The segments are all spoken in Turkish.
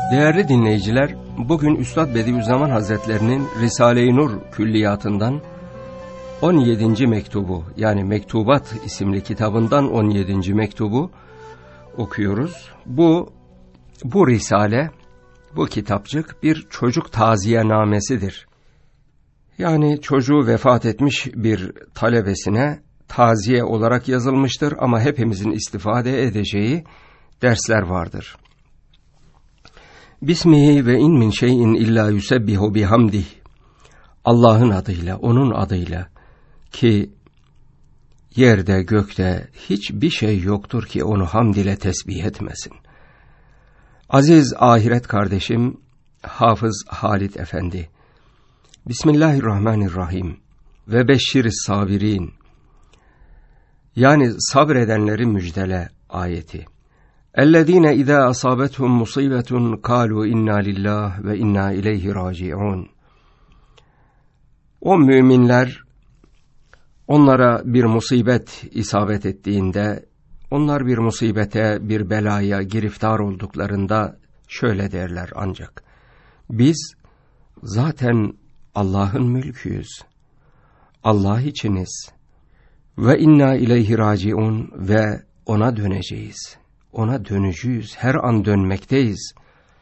Değerli dinleyiciler, bugün Üstad Bediüzzaman Hazretlerinin Risale-i Nur külliyatından 17. mektubu, yani Mektubat isimli kitabından 17. mektubu okuyoruz. Bu risale, bu kitapçık bir çocuk taziyenamesidir. Yani çocuğu vefat etmiş bir talebesine taziye olarak yazılmıştır ama hepimizin istifade edeceği dersler vardır. Bismihi ve in min şeyin illa yusebbihu bihamdih. Allah'ın adıyla, onun adıyla ki yerde gökte hiçbir şey yoktur ki onu hamd ile tesbih etmesin. Aziz ahiret kardeşim Hafız Halit Efendi. Bismillahirrahmanirrahim. Ve beşşiris sabirin. Yani sabredenleri müjdele ayeti. اَلَّذ۪ينَ اِذَا أَصَابَتْهُمْ مُصِيبَةٌ قَالُوا اِنَّا لِلّٰهِ وَاِنَّا اِلَيْهِ رَاجِعُونَ. O müminler, onlara bir musibet isabet ettiğinde, onlar bir musibete, bir belaya giriftar olduklarında şöyle derler ancak: biz zaten Allah'ın mülküyüz, Allah içiniz ve inna ileyhi raciun ve ona döneceğiz. Ona dönücüyüz, her an dönmekteyiz.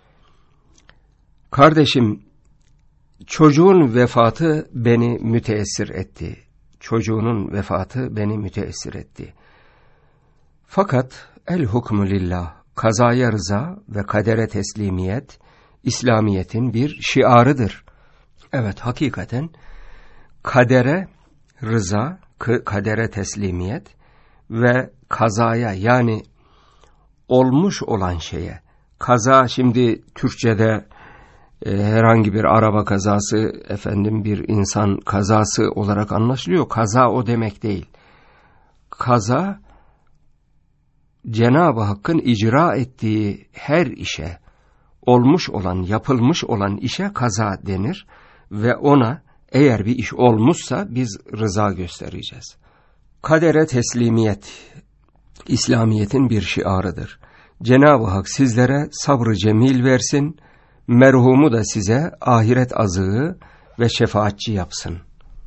Kardeşim, çocuğun vefatı beni müteessir etti. Çocuğunun vefatı beni müteessir etti. Fakat el hukmu lillah, kazaya rıza ve kadere teslimiyet, İslamiyet'in bir şiarıdır. Evet, hakikaten kadere rıza, kadere teslimiyet ve kazaya, yani olmuş olan şeye. Kaza şimdi Türkçe'de herhangi bir araba kazası, bir insan kazası olarak anlaşılıyor. Kaza o demek değil. Kaza, Cenab-ı Hakk'ın icra ettiği her işe, olmuş olan, yapılmış olan işe kaza denir ve ona eğer bir iş olmuşsa biz rıza göstereceğiz. Kadere teslimiyet, İslamiyet'in bir şiarıdır. Cenab-ı Hak sizlere sabrı cemil versin, merhumu da size ahiret azığı ve şefaatçi yapsın.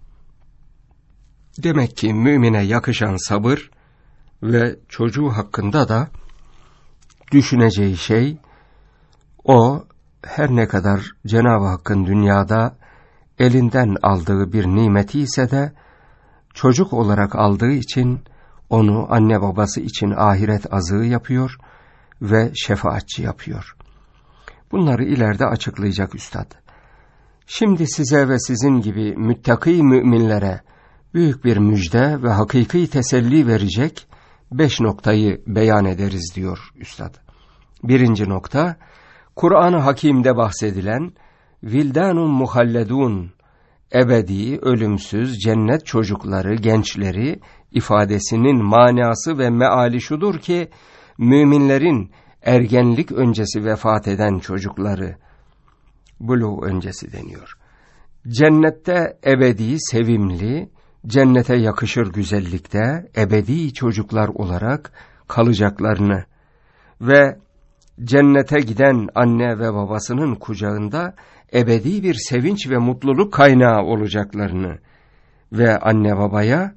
Demek ki mümine yakışan sabır ve çocuğu hakkında da düşüneceği şey, o her ne kadar Cenab-ı Hakk'ın dünyada elinden aldığı bir nimeti ise de çocuk olarak aldığı için onu anne babası için ahiret azığı yapıyor ve şefaatçi yapıyor. Bunları ileride açıklayacak Üstad. Şimdi size ve sizin gibi müttaki müminlere büyük bir müjde ve hakiki teselli verecek 5 noktayı beyan ederiz diyor Üstad. 1. nokta, Kur'an-ı Hakîm'de bahsedilen vildanun muhalledun, ebedi, ölümsüz cennet çocukları, gençleri ifadesinin manası ve meali şudur ki, müminlerin ergenlik öncesi vefat eden çocukları, buluğ öncesi deniyor. Cennette ebedi, sevimli, cennete yakışır güzellikte ebedi çocuklar olarak kalacaklarını ve cennete giden anne ve babasının kucağında ebedi bir sevinç ve mutluluk kaynağı olacaklarını ve anne babaya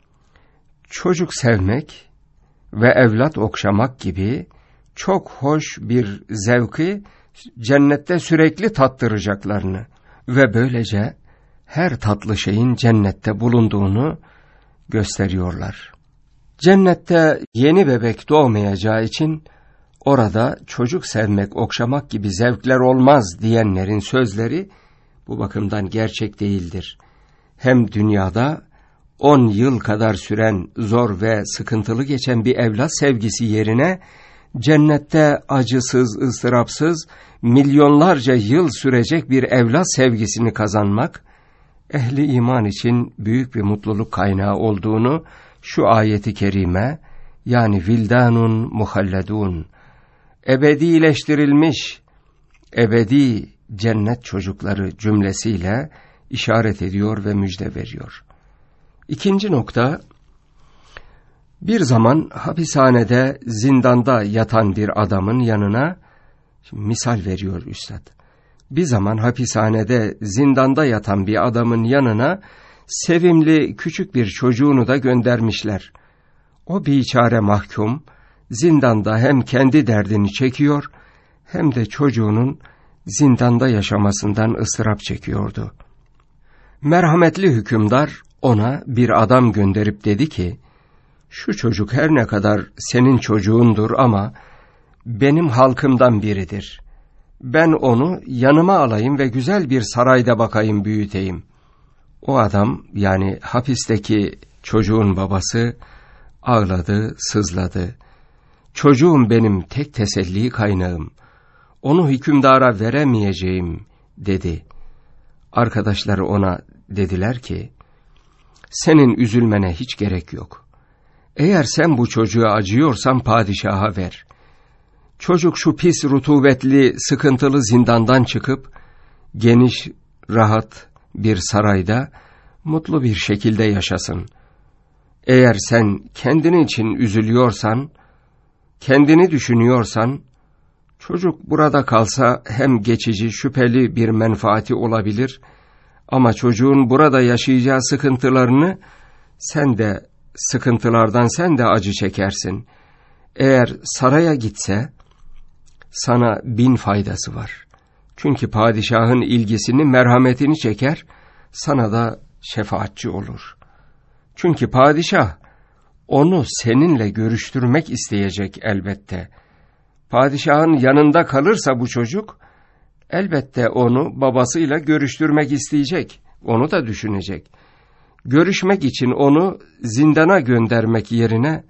çocuk sevmek ve evlat okşamak gibi çok hoş bir zevki cennette sürekli tattıracaklarını ve böylece her tatlı şeyin cennette bulunduğunu gösteriyorlar. Cennette yeni bebek doğmayacağı için orada çocuk sevmek, okşamak gibi zevkler olmaz diyenlerin sözleri bu bakımdan gerçek değildir. Hem dünyada 10 yıl kadar süren zor ve sıkıntılı geçen bir evlat sevgisi yerine cennette acısız, ıstırapsız, milyonlarca yıl sürecek bir evlat sevgisini kazanmak, ehli iman için büyük bir mutluluk kaynağı olduğunu şu ayeti kerime, yani vildanun muhalledun, ebedileştirilmiş, ebedi cennet çocukları cümlesiyle işaret ediyor ve müjde veriyor. 2. nokta, bir zaman hapishanede, zindanda yatan bir adamın yanına Şimdi misal veriyor üstad. Bir zaman hapishanede, zindanda yatan bir adamın yanına sevimli küçük bir çocuğunu da göndermişler. O biçare mahkum, zindanda hem kendi derdini çekiyor, hem de çocuğunun zindanda yaşamasından ıstırap çekiyordu. Merhametli hükümdar ona bir adam gönderip dedi ki, şu çocuk her ne kadar senin çocuğundur ama benim halkımdan biridir. Ben onu yanıma alayım ve güzel bir sarayda bakayım, büyüteyim. O adam, yani hapisteki çocuğun babası, ağladı, sızladı. Çocuğum benim tek teselli kaynağım. Onu hükümdara veremeyeceğim, dedi. Arkadaşları ona dediler ki, senin üzülmene hiç gerek yok. Eğer sen bu çocuğa acıyorsan padişaha ver. Çocuk şu pis, rutubetli, sıkıntılı zindandan çıkıp, geniş, rahat bir sarayda mutlu bir şekilde yaşasın. Eğer sen kendin için üzülüyorsan, kendini düşünüyorsan, çocuk burada kalsa hem geçici, şüpheli bir menfaati olabilir, ama çocuğun burada yaşayacağı sıkıntılarını, sıkıntılardan sen de acı çekersin. Eğer saraya gitse, sana 1000 faydası var. Çünkü padişahın ilgisini, merhametini çeker, sana da şefaatçi olur. Çünkü padişah onu seninle görüştürmek isteyecek elbette. Padişahın yanında kalırsa bu çocuk, elbette onu babasıyla görüştürmek isteyecek, onu da düşünecek. Görüşmek için onu zindana göndermek yerine,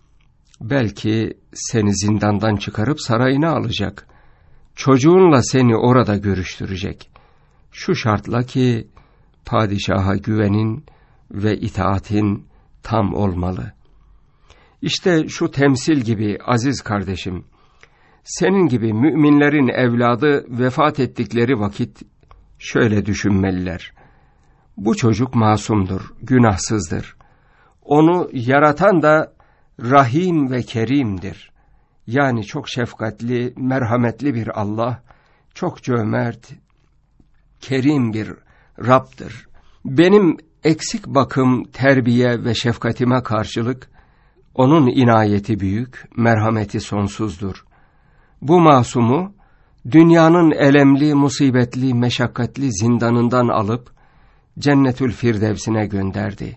belki seni zindandan çıkarıp sarayına alacak. Çocuğunla seni orada görüştürecek. Şu şartla ki, padişaha güvenin ve itaatin tam olmalı. İşte şu temsil gibi aziz kardeşim, senin gibi müminlerin evladı vefat ettikleri vakit şöyle düşünmeliler. Bu çocuk masumdur, günahsızdır. Onu yaratan da Rahim ve Kerim'dir. Yani çok şefkatli, merhametli bir Allah, çok cömert, kerim bir Rab'dır. Benim eksik bakım, terbiye ve şefkatime karşılık, onun inayeti büyük, merhameti sonsuzdur. Bu masumu, dünyanın elemli, musibetli, meşakkatli zindanından alıp, Cennetül Firdevs'ine gönderdi.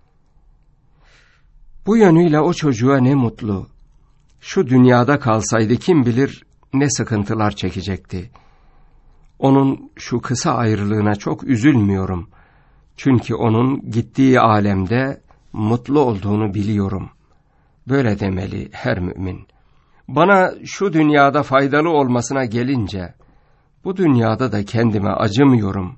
Bu yönüyle o çocuğa ne mutlu. Şu dünyada kalsaydı kim bilir ne sıkıntılar çekecekti. Onun şu kısa ayrılığına çok üzülmüyorum. Çünkü onun gittiği alemde mutlu olduğunu biliyorum. Böyle demeli her mümin. Bana şu dünyada faydalı olmasına gelince, bu dünyada da kendime acımıyorum.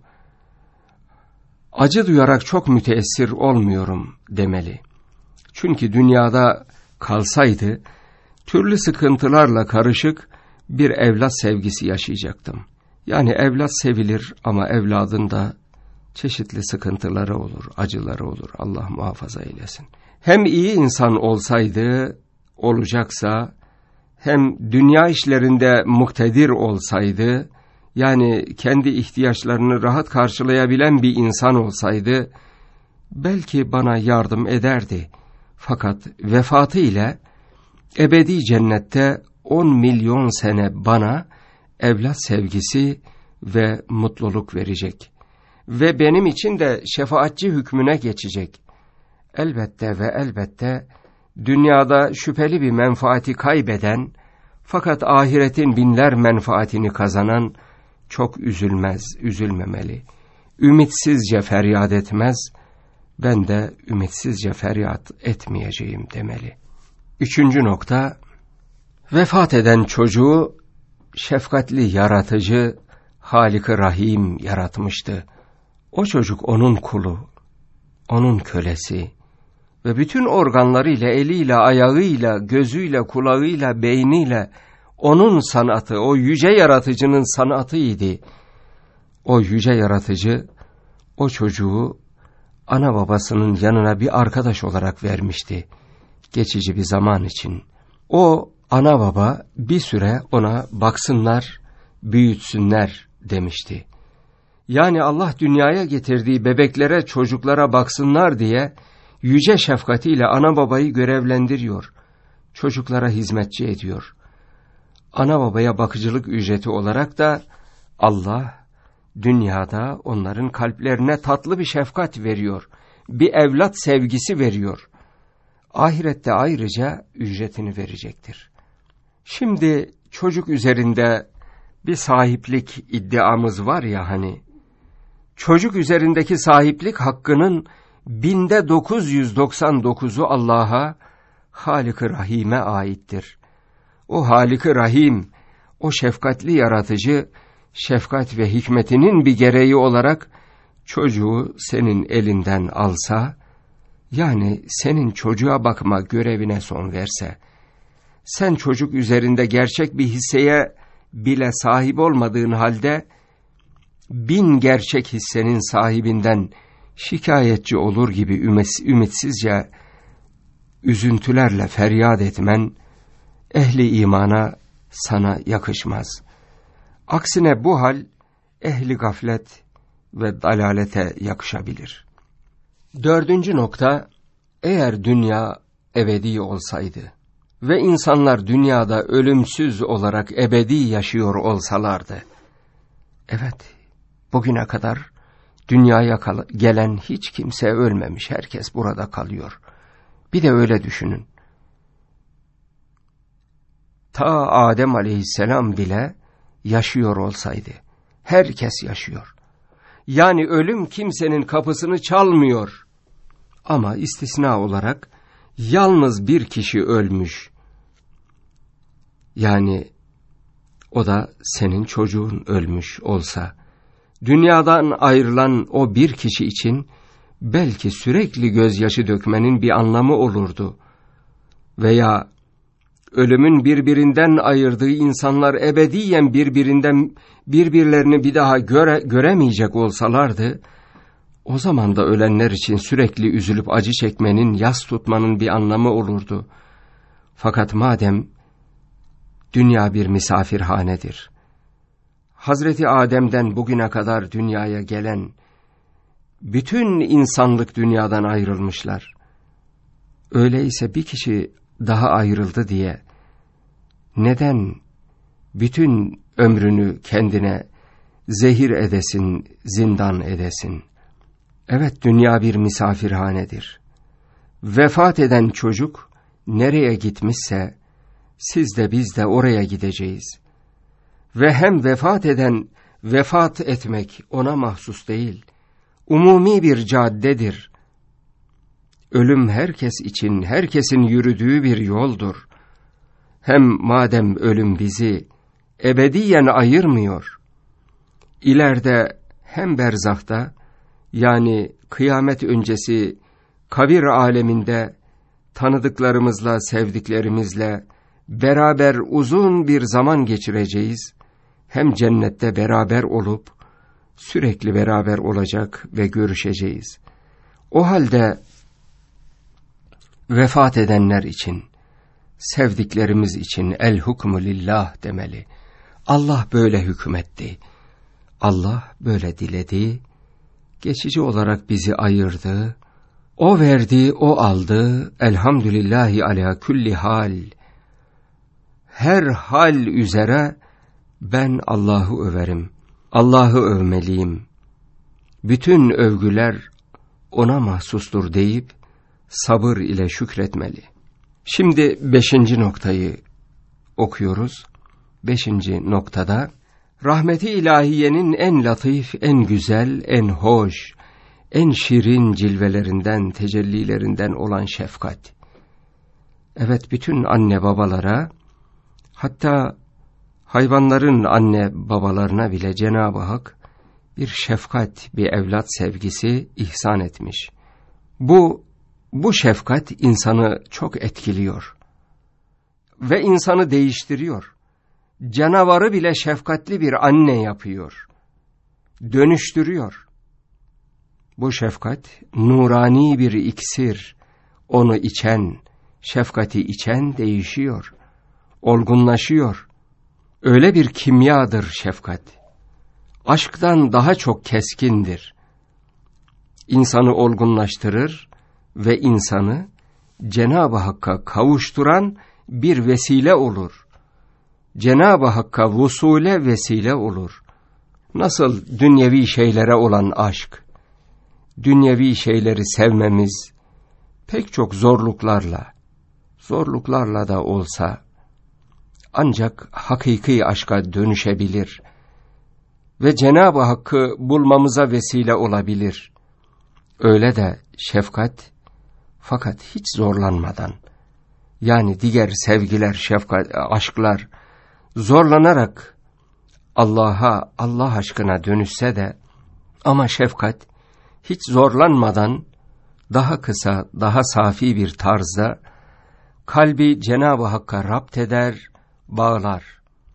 Acı duyarak çok müteessir olmuyorum demeli. Çünkü dünyada kalsaydı, türlü sıkıntılarla karışık bir evlat sevgisi yaşayacaktım. Yani evlat sevilir ama evladın da çeşitli sıkıntıları olur, acıları olur. Allah muhafaza eylesin. Hem iyi insan olsaydı, olacaksa, hem dünya işlerinde muktedir olsaydı, yani kendi ihtiyaçlarını rahat karşılayabilen bir insan olsaydı, belki bana yardım ederdi. Fakat vefatı ile ebedi cennette 10 milyon sene bana evlat sevgisi ve mutluluk verecek. Ve benim için de şefaatçi hükmüne geçecek. Elbette ve elbette dünyada şüpheli bir menfaati kaybeden, fakat ahiretin binler menfaatini kazanan çok üzülmemeli. Ümitsizce feryat etmez, ben de ümitsizce feryat etmeyeceğim demeli. 3. nokta, vefat eden çocuğu şefkatli yaratıcı Halik-i Rahim yaratmıştı. O çocuk onun kulu, onun kölesi ve bütün organlarıyla, eliyle, ayağıyla, gözüyle, kulağıyla, beyniyle onun sanatı, o yüce yaratıcının sanatıydı. O yüce yaratıcı o çocuğu ana babasının yanına bir arkadaş olarak vermişti, geçici bir zaman için. O ana baba bir süre ona baksınlar, büyütsünler demişti. Yani Allah dünyaya getirdiği bebeklere, çocuklara baksınlar diye yüce şefkatiyle ana babayı görevlendiriyor. Çocuklara hizmetçi ediyor. Ana babaya bakıcılık ücreti olarak da Allah dünyada onların kalplerine tatlı bir şefkat veriyor. Bir evlat sevgisi veriyor. Ahirette ayrıca ücretini verecektir. Şimdi çocuk üzerinde bir sahiplik iddiamız var ya hani. Çocuk üzerindeki sahiplik hakkının 999'u Allah'a, Halik-i Rahim'e aittir. O Halik-i Rahim, o şefkatli yaratıcı, şefkat ve hikmetinin bir gereği olarak çocuğu senin elinden alsa, yani senin çocuğa bakma görevine son verse, sen çocuk üzerinde gerçek bir hisseye bile sahip olmadığın halde, 1000 gerçek hissenin sahibinden şikayetçi olur gibi ümitsizce, üzüntülerle feryat etmen, ehli imana sana yakışmaz. Aksine bu hal, ehli gaflet ve dalalete yakışabilir. 4. nokta, eğer dünya ebedi olsaydı ve insanlar dünyada ölümsüz olarak ebedi yaşıyor olsalardı, evet, bugüne kadar dünyaya gelen hiç kimse ölmemiş, herkes burada kalıyor. Bir de öyle düşünün. Ta Adem aleyhisselam bile yaşıyor olsaydı, herkes yaşıyor. Yani ölüm kimsenin kapısını çalmıyor. Ama istisna olarak yalnız bir kişi ölmüş. Yani o da senin çocuğun ölmüş olsa, dünyadan ayrılan o bir kişi için belki sürekli gözyaşı dökmenin bir anlamı olurdu. Veya ölümün birbirinden ayırdığı insanlar ebediyen birbirlerini bir daha göremeyecek olsalardı, o zaman da ölenler için sürekli üzülüp acı çekmenin, yas tutmanın bir anlamı olurdu. Fakat madem dünya bir misafirhanedir, Hazreti Adem'den bugüne kadar dünyaya gelen bütün insanlık dünyadan ayrılmışlar. Öyleyse bir kişi daha ayrıldı diye neden bütün ömrünü kendine zehir edesin, zindan edesin? Evet, dünya bir misafirhanedir. Vefat eden çocuk nereye gitmişse siz de biz de oraya gideceğiz. Ve hem vefat etmek ona mahsus değil, umumi bir caddedir. Ölüm herkes için, herkesin yürüdüğü bir yoldur. Hem madem ölüm bizi ebediyen ayırmıyor, ileride hem berzahta, yani kıyamet öncesi kabir aleminde tanıdıklarımızla, sevdiklerimizle beraber uzun bir zaman geçireceğiz, hem cennette beraber olup sürekli beraber olacak ve görüşeceğiz. O halde vefat edenler için, sevdiklerimiz için el hukmu lillah demeli. Allah böyle hükmetti. Allah böyle diledi. Geçici olarak bizi ayırdı. O verdi, o aldı. Elhamdülillahi ala kulli hal. Her hal üzere ben Allah'ı överim. Allah'ı övmeliyim. Bütün övgüler ona mahsustur deyip sabır ile şükretmeli. Şimdi 5. noktayı okuyoruz. 5. noktada rahmeti ilahiyenin en latif, en güzel, en hoş, en şirin cilvelerinden, tecellilerinden olan şefkat. Evet, bütün anne babalara, hatta hayvanların anne babalarına bile Cenab-ı Hak bir şefkat, bir evlat sevgisi ihsan etmiş. Bu şefkat insanı çok etkiliyor ve insanı değiştiriyor. Canavarı bile şefkatli bir anne yapıyor, dönüştürüyor. Bu şefkat nurani bir iksir, onu içen, şefkati içen değişiyor. olgunlaşıyor. Öyle bir kimyadır şefkat. Aşktan daha çok keskindir. İnsanı olgunlaştırır ve insanı Cenab-ı Hakk'a kavuşturan bir vesile olur. Cenab-ı Hakk'a vusule vesile olur. Nasıl dünyevi şeylere olan aşk, dünyevi şeyleri sevmemiz pek çok zorluklarla da olsa ancak hakiki aşka dönüşebilir ve Cenab-ı Hakk'ı bulmamıza vesile olabilir. Öyle de şefkat, fakat hiç zorlanmadan, yani diğer sevgiler, şefkat, aşklar zorlanarak Allah aşkına dönüşse de, ama şefkat hiç zorlanmadan daha kısa, daha safi bir tarzda kalbi Cenab-ı Hakk'a rapt eder, bağlar.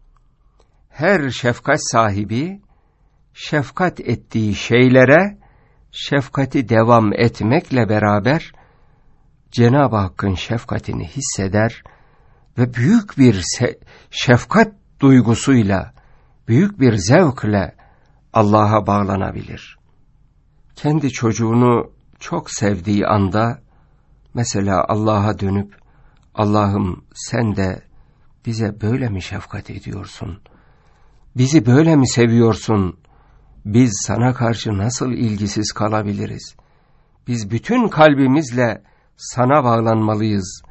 Her şefkat sahibi şefkat ettiği şeylere şefkati devam etmekle beraber Cenab-ı Hakk'ın şefkatini hisseder ve büyük bir şefkat duygusuyla, büyük bir zevkle Allah'a bağlanabilir. Kendi çocuğunu çok sevdiği anda mesela Allah'a dönüp, Allah'ım sen de bize böyle mi şefkat ediyorsun? Bizi böyle mi seviyorsun? Biz sana karşı nasıl ilgisiz kalabiliriz? Biz bütün kalbimizle sana bağlanmalıyız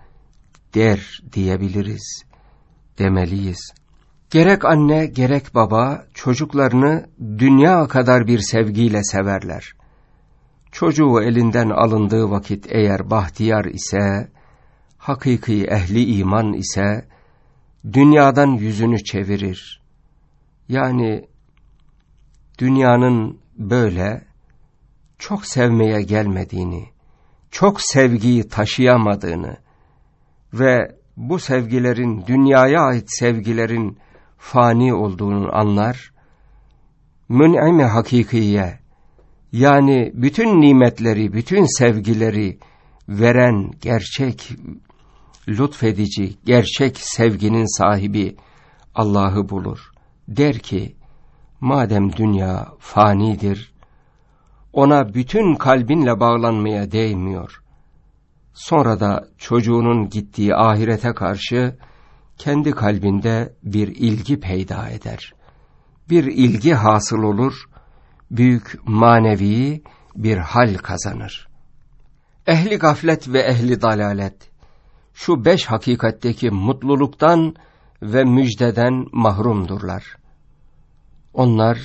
diyebiliriz, demeliyiz. Gerek anne gerek baba çocuklarını dünya kadar bir sevgiyle severler. Çocuğu elinden alındığı vakit eğer bahtiyar ise, hakiki ehli iman ise dünyadan yüzünü çevirir. Yani dünyanın böyle çok sevmeye gelmediğini, çok sevgiyi taşıyamadığını ve bu sevgilerin, dünyaya ait sevgilerin fani olduğunu anlar. Mün'im-i hakikiye, yani bütün nimetleri, bütün sevgileri veren gerçek, lütfedici, gerçek sevginin sahibi Allah'ı bulur. Der ki, madem dünya fanidir, ona bütün kalbinle bağlanmaya değmiyor. Sonra da çocuğunun gittiği ahirete karşı kendi kalbinde bir ilgi peyda eder. Bir ilgi hasıl olur, büyük manevi bir hal kazanır. Ehli gaflet ve ehli dalalet, şu 5 hakikatteki mutluluktan ve müjdeden mahrumdurlar. Onlar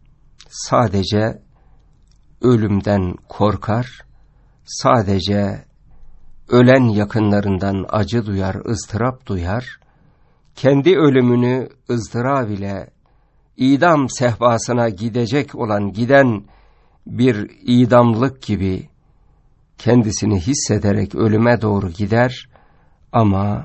sadece ölümden korkar, sadece ölen yakınlarından acı duyar, ızdırap duyar, kendi ölümünü ızdırap ile idam sehpasına giden bir idamlık gibi kendisini hissederek ölüme doğru gider ama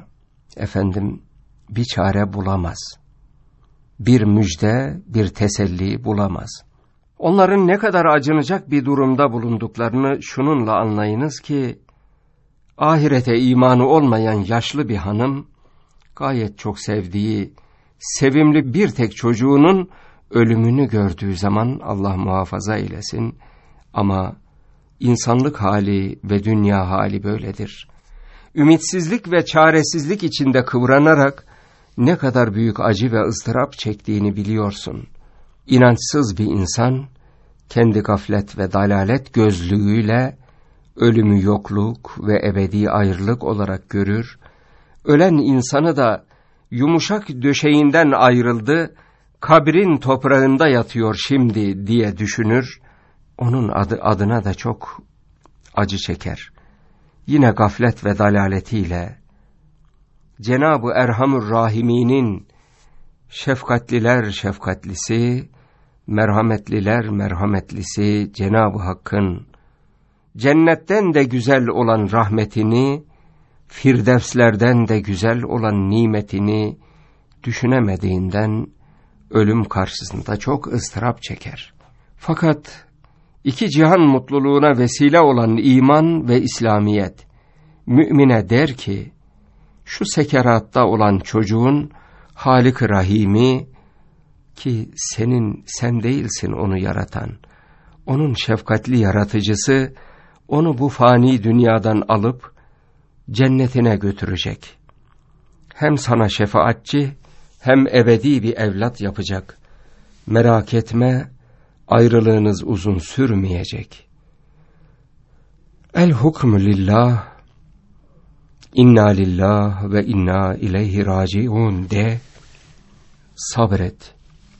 bir çare bulamaz. Bir müjde, bir teselli bulamaz. Onların ne kadar acınacak bir durumda bulunduklarını şununla anlayınız ki, ahirete imanı olmayan yaşlı bir hanım, gayet çok sevdiği, sevimli bir tek çocuğunun ölümünü gördüğü zaman, Allah muhafaza eylesin, ama insanlık hali ve dünya hali böyledir. Ümitsizlik ve çaresizlik içinde kıvranarak ne kadar büyük acı ve ızdırap çektiğini biliyorsun. İnançsız bir insan, kendi gaflet ve dalalet gözlüğüyle ölümü yokluk ve ebedi ayrılık olarak görür, ölen insanı da yumuşak döşeğinden ayrıldı, kabrin toprağında yatıyor şimdi diye düşünür, onun adına da çok acı çeker. Yine gaflet ve dalaletiyle Cenab-ı Erhamur Rahimî'nin şefkatliler şefkatlisi, merhametliler merhametlisi Cenab-ı Hakk'ın cennetten de güzel olan rahmetini, firdevslerden de güzel olan nimetini düşünemediğinden ölüm karşısında çok ıstırap çeker. Fakat iki cihan mutluluğuna vesile olan iman ve İslamiyet, mümine der ki, şu sekeratta olan çocuğun Halik-i Rahim'i, ki sen değilsin onu yaratan, onun şefkatli yaratıcısı, onu bu fani dünyadan alıp cennetine götürecek. Hem sana şefaatçi, hem ebedi bir evlat yapacak. Merak etme, ayrılığınız uzun sürmeyecek. El hukmu lillah, inna lillah ve inna ileyhi raciun de, sabret.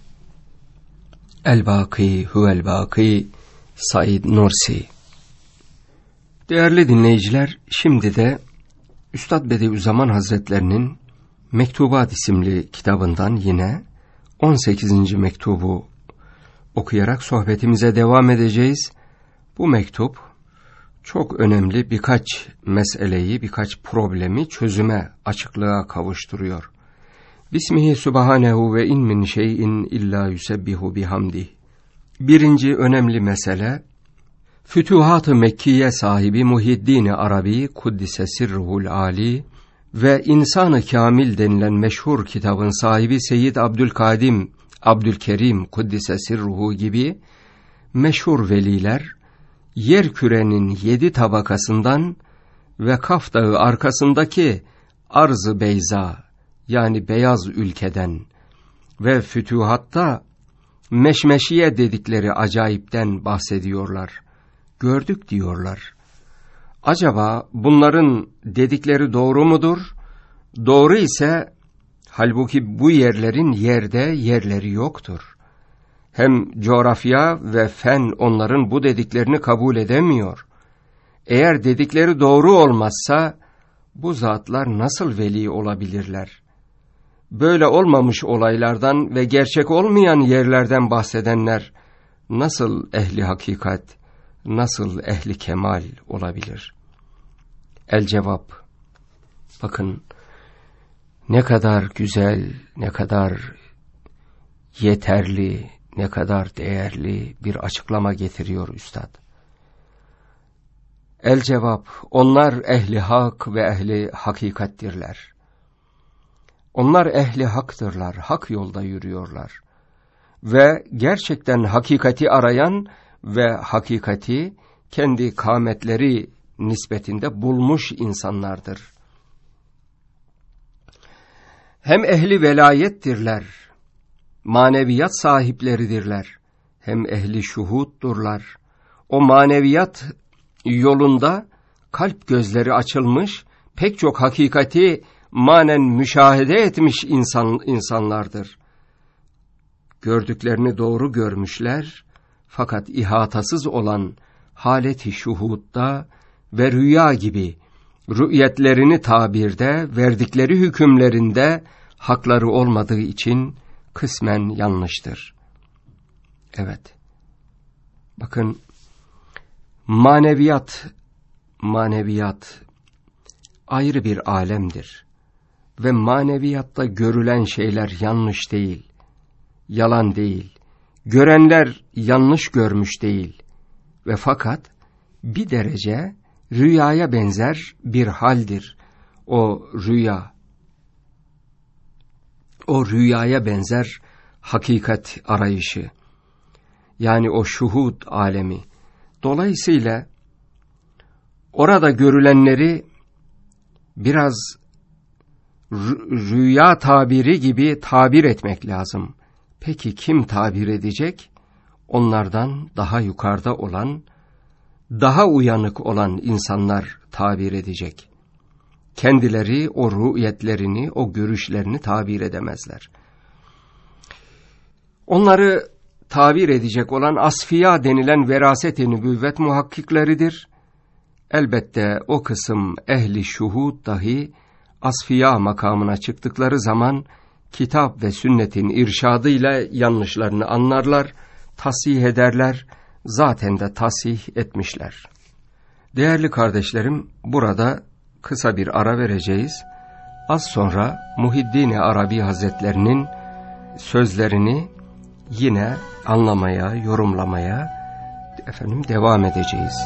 El baki huvel baki, Said Nursi. Değerli dinleyiciler, şimdi de Üstad Bediüzzaman Hazretlerinin Mektubat isimli kitabından yine 18. mektubu okuyarak sohbetimize devam edeceğiz. Bu mektup çok önemli birkaç meseleyi, birkaç problemi çözüme, açıklığa kavuşturuyor. Bismihi subhanehu ve in min şeyin illa yusebbihu bihamdih. Birinci önemli mesele, Fütuhat-ı Mekkiye sahibi Muhiddin-i Arabi Kuddise Sirruhul Ali ve İnsan-ı Kamil denilen meşhur kitabın sahibi Seyyid Abdülkerim Kuddise Sirruhu gibi meşhur veliler, yer kürenin 7 tabakasından ve Kaf Dağı arkasındaki Arz-ı Beyza, yani beyaz ülkeden ve fütuhatta meşmeşiye dedikleri acayipten bahsediyorlar. Gördük diyorlar. Acaba bunların dedikleri doğru mudur? Doğru ise, halbuki bu yerlerin yerleri yoktur. Hem coğrafya ve fen onların bu dediklerini kabul edemiyor. Eğer dedikleri doğru olmazsa, bu zatlar nasıl veli olabilirler? Böyle olmamış olaylardan ve gerçek olmayan yerlerden bahsedenler, nasıl ehli hakikat, nasıl ehli kemal olabilir? El cevap, bakın ne kadar güzel, ne kadar yeterli, ne kadar değerli bir açıklama getiriyor Üstad. El cevap, onlar ehli hak ve ehli hakikattirler. Onlar ehli haktırlar, hak yolda yürüyorlar. Ve gerçekten hakikati arayan ve hakikati kendi kâmetleri nispetinde bulmuş insanlardır. Hem ehli velayettirler, maneviyat sahipleridirler, hem ehli şuhutturlar. O maneviyat yolunda kalp gözleri açılmış, pek çok hakikati manen müşahede etmiş insanlardır. Gördüklerini doğru görmüşler, fakat ihatasız olan haleti şuhudda ve rüya gibi rü'yetlerini tabirde, verdikleri hükümlerinde hakları olmadığı için kısmen yanlıştır. Evet, bakın maneviyat ayrı bir alemdir ve maneviyatta görülen şeyler yanlış değil, yalan değil, görenler yanlış görmüş değil ve fakat bir derece rüyaya benzer bir haldir o rüyaya benzer hakikat arayışı, yani o şuhud alemi. Dolayısıyla orada görülenleri biraz rüya tabiri gibi tabir etmek lazım. Peki kim tabir edecek? Onlardan daha yukarıda olan, daha uyanık olan insanlar tabir edecek. Kendileri o rü'yetlerini, o görüşlerini tabir edemezler. Onları tabir edecek olan asfiya denilen veraset-i nübüvvet muhakkikleridir. Elbette o kısım ehli şuhud dahi asfiya makamına çıktıkları zaman kitap ve sünnetin irşadıyla yanlışlarını anlarlar, tasih ederler, zaten de tasih etmişler. Değerli kardeşlerim, burada kısa bir ara vereceğiz. Az sonra Muhiddin-i Arabi Hazretlerinin sözlerini yine anlamaya, yorumlamaya devam edeceğiz.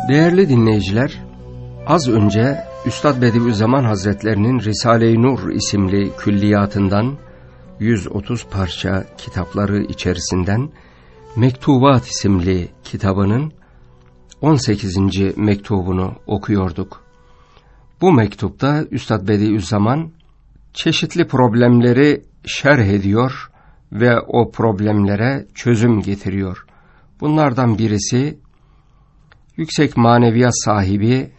Değerli dinleyiciler, az önce Üstad Bediüzzaman Hazretlerinin Risale-i Nur isimli külliyatından 130 parça kitapları içerisinden Mektubat isimli kitabının 18. mektubunu okuyorduk. Bu mektupta Üstad Bediüzzaman çeşitli problemleri şerh ediyor ve o problemlere çözüm getiriyor. Bunlardan birisi yüksek maneviyat sahibi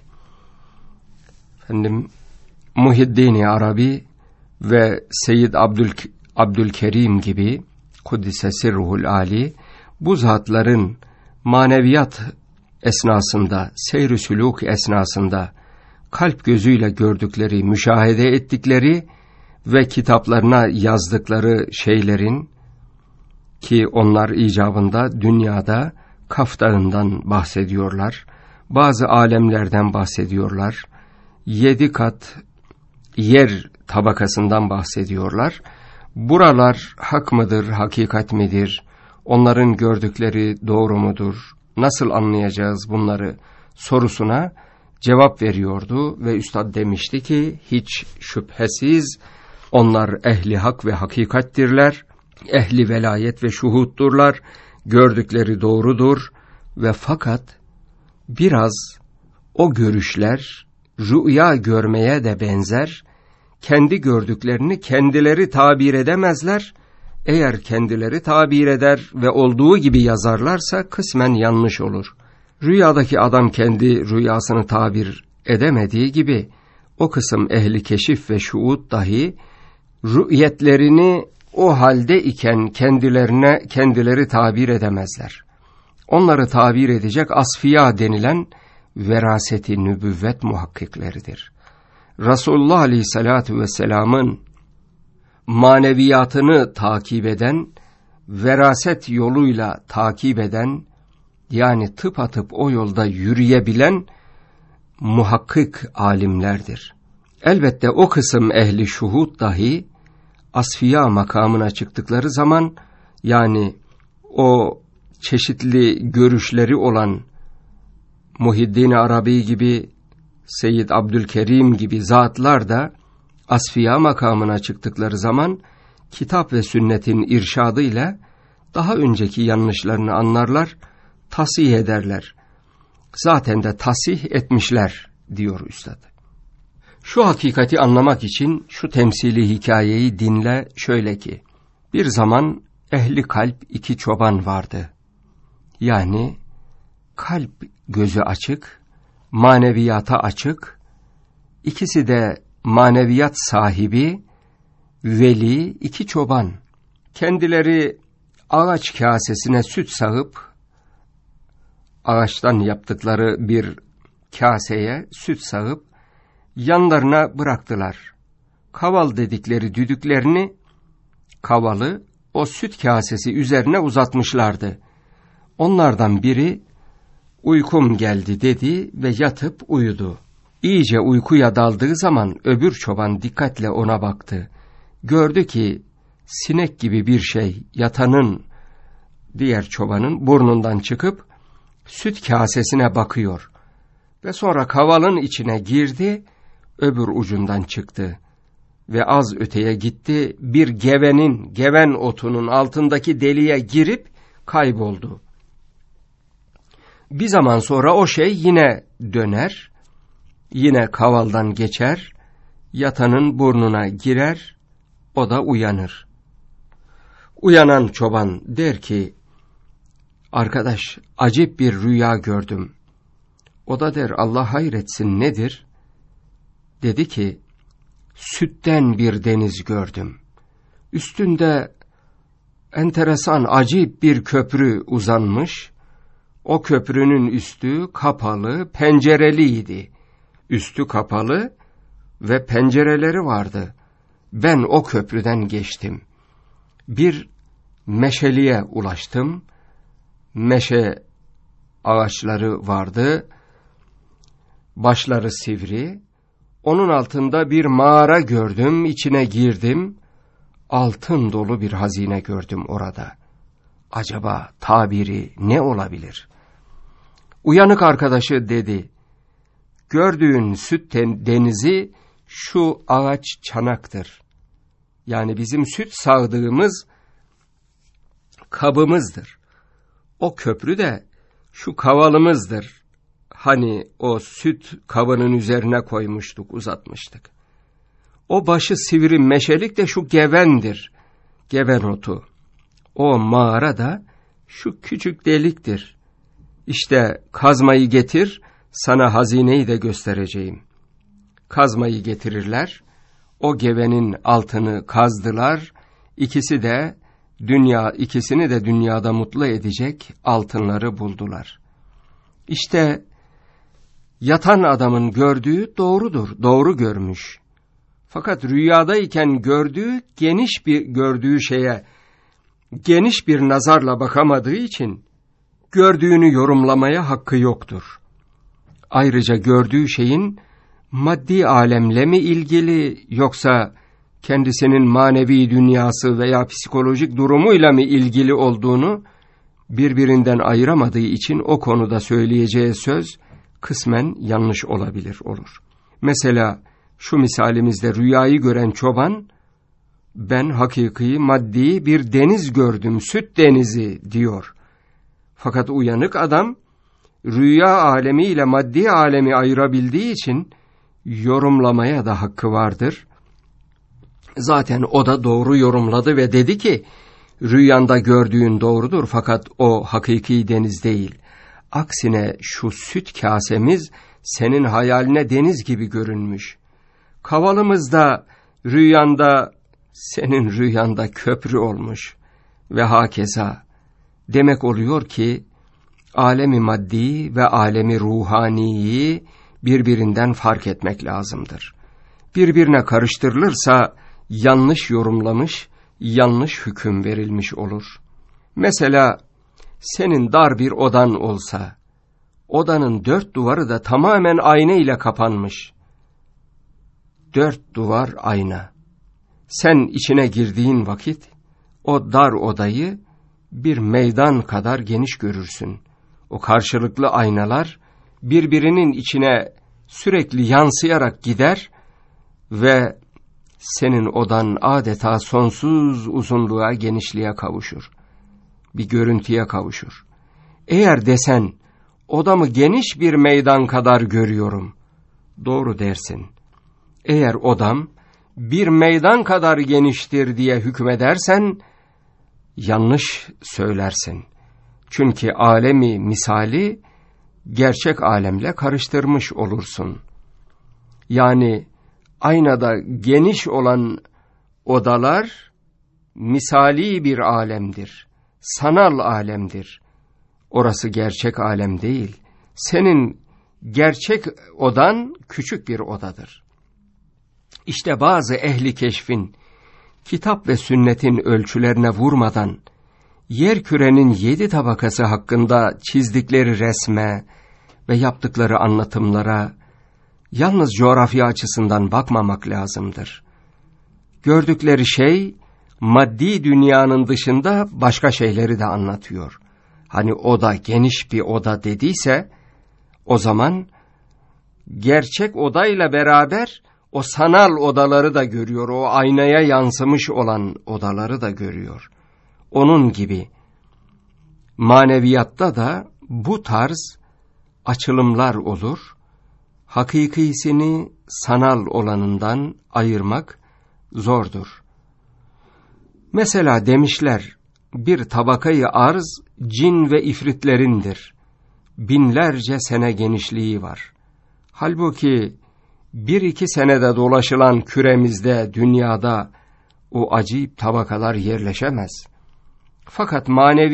Muhiddin-i Arabi ve Seyyid Abdülkerim gibi Kuddise Sirruhul Ali, bu zatların maneviyat esnasında, seyr-i sülûk esnasında kalp gözüyle gördükleri, müşahede ettikleri ve kitaplarına yazdıkları şeylerin, ki onlar icabında dünyada Kaf Dağı'ndan bahsediyorlar, bazı alemlerden bahsediyorlar, 7 kat yer tabakasından bahsediyorlar. Buralar hak mıdır, hakikat midir? Onların gördükleri doğru mudur? Nasıl anlayacağız bunları sorusuna cevap veriyordu ve Üstad demişti ki hiç şüphesiz onlar ehli hak ve hakikattirler, ehli velayet ve şuhutturlar, gördükleri doğrudur ve fakat biraz o görüşler rüya görmeye de benzer, kendi gördüklerini kendileri tabir edemezler, eğer kendileri tabir eder ve olduğu gibi yazarlarsa kısmen yanlış olur. Rüyadaki adam kendi rüyasını tabir edemediği gibi, o kısım ehli keşif ve şuud dahi rüyetlerini o halde iken kendileri tabir edemezler. Onları tabir edecek asfiya denilen veraseti nübüvvet muhakkikleridir. Resulullah Aleyhisselatü Vesselam'ın maneviyatını takip eden, veraset yoluyla takip eden, yani tıpatıp o yolda yürüyebilen muhakkik alimlerdir. Elbette o kısım ehli şuhud dahi asfiya makamına çıktıkları zaman, yani o çeşitli görüşleri olan Muhiddin-i Arabi gibi, Seyyid Abdülkerim gibi zatlar da asfiya makamına çıktıkları zaman kitap ve sünnetin irşadıyla daha önceki yanlışlarını anlarlar, tasih ederler. Zaten de tasih etmişler diyor Üstad. Şu hakikati anlamak için şu temsili hikayeyi dinle şöyle ki, bir zaman ehli kalp 2 çoban vardı. Yani kalp gözü açık, maneviyata açık, ikisi de maneviyat sahibi, veli 2 çoban. Kendileri ağaç kasesine süt sağıp, ağaçtan yaptıkları bir kaseye süt sağıp, yanlarına bıraktılar. Kaval dedikleri düdüklerini, kavalı o süt kasesi üzerine uzatmışlardı. Onlardan biri, uykum geldi dedi ve yatıp uyudu. İyice uykuya daldığı zaman öbür çoban dikkatle ona baktı. Gördü ki sinek gibi bir şey yatanın, diğer çobanın burnundan çıkıp süt kasesine bakıyor. Ve sonra kavalın içine girdi, öbür ucundan çıktı. Ve az öteye gitti, bir geven otunun altındaki deliğe girip kayboldu. Bir zaman sonra o şey yine döner, yine kavaldan geçer, yatanın burnuna girer, o da uyanır. Uyanan çoban der ki, arkadaş acip bir rüya gördüm. O da der, Allah hayretsin, nedir? Dedi ki, sütten bir deniz gördüm. Üstünde enteresan, acip bir köprü uzanmış. O köprünün üstü kapalı, pencereliydi. Üstü kapalı ve pencereleri vardı. Ben o köprüden geçtim. Bir meşeliğe ulaştım. Meşe ağaçları vardı. Başları sivri. Onun altında bir mağara gördüm, içine girdim. Altın dolu bir hazine gördüm orada. Acaba tabiri ne olabilir? Uyanık arkadaşı dedi, gördüğün süt denizi şu ağaç çanaktır. Yani bizim süt sağdığımız kabımızdır. O köprü de şu kavalımızdır. Hani o süt kabının üzerine koymuştuk, uzatmıştık. O başı sivri meşelik de şu gevendir. Geven otu. O mağara da şu küçük deliktir. İşte kazmayı getir, sana hazineyi de göstereceğim. Kazmayı getirirler, o gevenin altını kazdılar, ikisini de dünyada mutlu edecek altınları buldular. İşte yatan adamın gördüğü doğrudur, doğru görmüş. Fakat rüyadayken gördüğü şeye geniş bir nazarla bakamadığı için gördüğünü yorumlamaya hakkı yoktur. Ayrıca gördüğü şeyin maddi alemle mi ilgili yoksa kendisinin manevi dünyası veya psikolojik durumuyla mı ilgili olduğunu birbirinden ayıramadığı için o konuda söyleyeceği söz kısmen yanlış olur. Mesela şu misalimizde rüyayı gören çoban, ben hakiki maddi bir deniz gördüm, süt denizi diyor. Fakat uyanık adam rüya alemi ile maddi alemi ayırabildiği için yorumlamaya da hakkı vardır. Zaten o da doğru yorumladı ve dedi ki, rüyanda gördüğün doğrudur fakat o hakiki deniz değil. Aksine şu süt kasemiz senin hayaline deniz gibi görünmüş. Kavalımız da senin rüyanda köprü olmuş ve hakeza. Demek oluyor ki alemi maddi ve alemi ruhaniyi birbirinden fark etmek lazımdır. Birbirine karıştırılırsa yanlış yorumlamış, yanlış hüküm verilmiş olur. Mesela senin dar bir odan olsa, odanın 4 duvarı da tamamen ayna ile kapanmış. 4 duvar ayna. Sen içine girdiğin vakit o dar odayı bir meydan kadar geniş görürsün. O karşılıklı aynalar birbirinin içine sürekli yansıyarak gider ve senin odan adeta sonsuz uzunluğa, genişliğe kavuşur. Bir görüntüye kavuşur. Eğer desen, odamı geniş bir meydan kadar görüyorum, doğru dersin. Eğer odam bir meydan kadar geniştir diye hükmedersen, yanlış söylersin. Çünkü alemi misali gerçek alemle karıştırmış olursun. Yani aynada geniş olan odalar misali bir alemdir, sanal alemdir. Orası gerçek alem değil. Senin gerçek odan küçük bir odadır. İşte bazı ehli keşfin kitap ve sünnetin ölçülerine vurmadan yerkürenin 7 tabakası hakkında çizdikleri resme ve yaptıkları anlatımlara yalnız coğrafya açısından bakmamak lazımdır. Gördükleri şey maddi dünyanın dışında başka şeyleri de anlatıyor. Hani oda geniş bir oda dediyse, o zaman gerçek odayla beraber o sanal odaları da görüyor, o aynaya yansımış olan odaları da görüyor. Onun gibi maneviyatta da bu tarz açılımlar olur. Hakikisini sanal olanından ayırmak zordur. Mesela demişler, bir tabakayı arz cin ve ifritlerindir. Binlerce sene genişliği var. Halbuki 1-2 senede dolaşılan küremizde, dünyada o acayip tabakalar yerleşemez. Fakat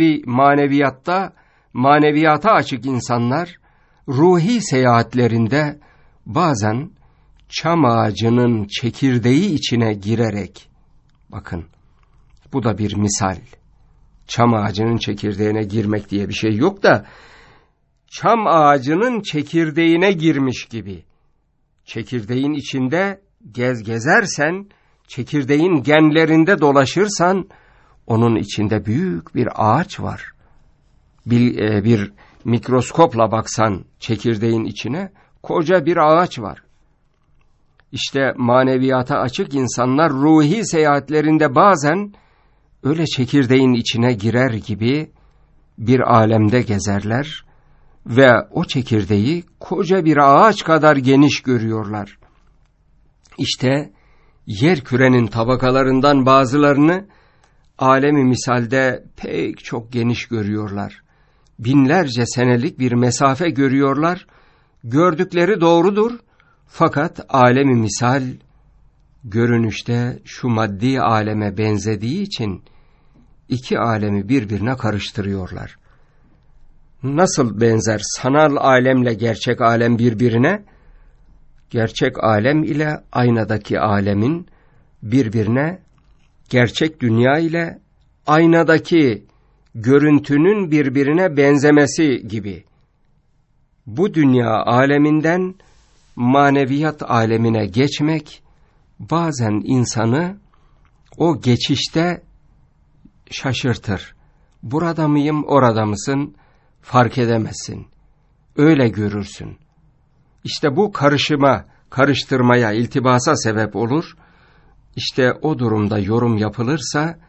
maneviyata açık insanlar ruhi seyahatlerinde bazen çam ağacının çekirdeği içine girerek, bakın bu da bir misal. Çam ağacının çekirdeğine girmek diye bir şey yok da, çam ağacının çekirdeğine girmiş gibi. Çekirdeğin içinde gezersen, çekirdeğin genlerinde dolaşırsan, onun içinde büyük bir ağaç var. Bir mikroskopla baksan çekirdeğin içine koca bir ağaç var. İşte maneviyata açık insanlar ruhi seyahatlerinde bazen öyle çekirdeğin içine girer gibi bir alemde gezerler ve o çekirdeği koca bir ağaç kadar geniş görüyorlar. İşte yer kürenin tabakalarından bazılarını alemi misalde pek çok geniş görüyorlar. Binlerce senelik bir mesafe görüyorlar. Gördükleri doğrudur. Fakat alemi misal görünüşte şu maddi aleme benzediği için iki alemi birbirine karıştırıyorlar. Nasıl benzer sanal alemle gerçek alem birbirine? Gerçek alem ile aynadaki alemin birbirine, gerçek dünya ile aynadaki görüntünün birbirine benzemesi gibi. Bu dünya aleminden maneviyat alemine geçmek bazen insanı o geçişte şaşırtır. Burada mıyım, orada mısın fark edemezsin. Öyle görürsün. İşte bu karıştırmaya, iltibasa sebep olur. İşte o durumda yorum yapılırsa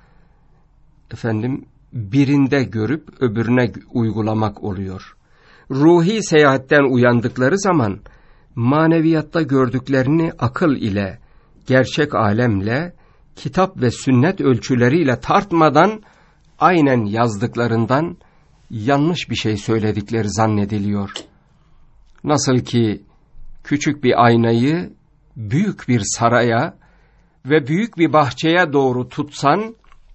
birinde görüp öbürüne uygulamak oluyor. Ruhi seyahatten uyandıkları zaman maneviyatta gördüklerini akıl ile, gerçek alemle, kitap ve sünnet ölçüleriyle tartmadan aynen yazdıklarından yanlış bir şey söyledikleri zannediliyor. Nasıl ki küçük bir aynayı büyük bir saraya ve büyük bir bahçeye doğru tutsan,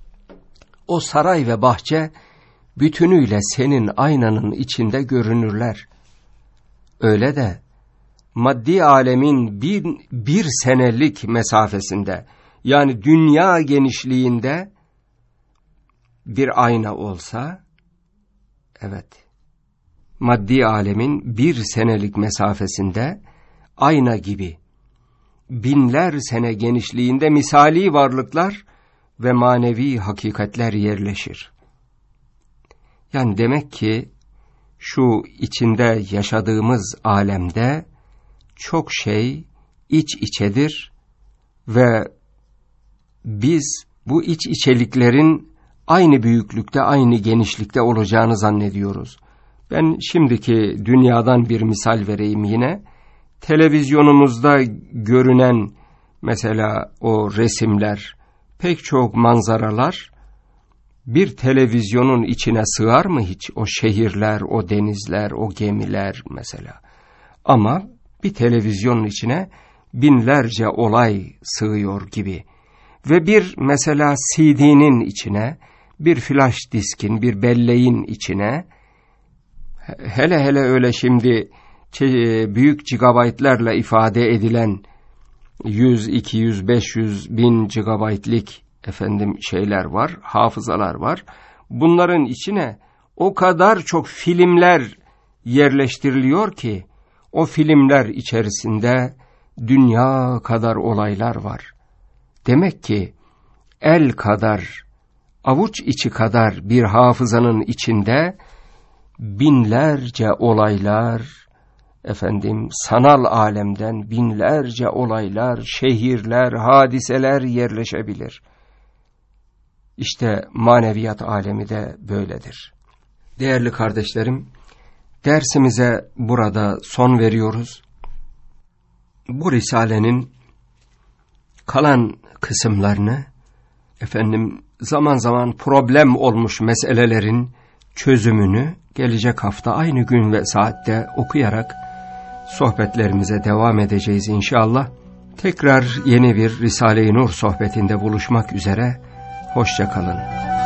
o saray ve bahçe bütünüyle senin aynanın içinde görünürler. Öyle de maddi alemin bir senelik mesafesinde, yani dünya genişliğinde bir ayna olsa, evet, maddi alemin bir senelik mesafesinde ayna gibi binler sene genişliğinde misali varlıklar ve manevi hakikatler yerleşir. Yani demek ki şu içinde yaşadığımız alemde çok şey iç içedir ve biz bu iç içeliklerin aynı büyüklükte, aynı genişlikte olacağını zannediyoruz. Ben şimdiki dünyadan bir misal vereyim yine. Televizyonumuzda görünen mesela o resimler, pek çok manzaralar bir televizyonun içine sığar mı hiç? O şehirler, o denizler, o gemiler mesela. Ama bir televizyonun içine binlerce olay sığıyor gibi. Ve bir mesela CD'nin içine, bir flash diskin, bir belleğin içine, hele öyle şimdi büyük gigabaytlarla ifade edilen 100, 200, 500, 1000 gigabaytlik şeyler var, hafızalar var. Bunların içine o kadar çok filmler yerleştiriliyor ki o filmler içerisinde dünya kadar olaylar var. Demek ki el kadar, avuç içi kadar bir hafızanın içinde binlerce olaylar, sanal alemden binlerce olaylar, şehirler, hadiseler yerleşebilir. İşte maneviyat alemi de böyledir. Değerli kardeşlerim, dersimize burada son veriyoruz. Bu risalenin kalan kısımlarını, zaman zaman problem olmuş meselelerin çözümünü gelecek hafta aynı gün ve saatte okuyarak sohbetlerimize devam edeceğiz inşallah. Tekrar yeni bir Risale-i Nur sohbetinde buluşmak üzere. Hoşça kalın.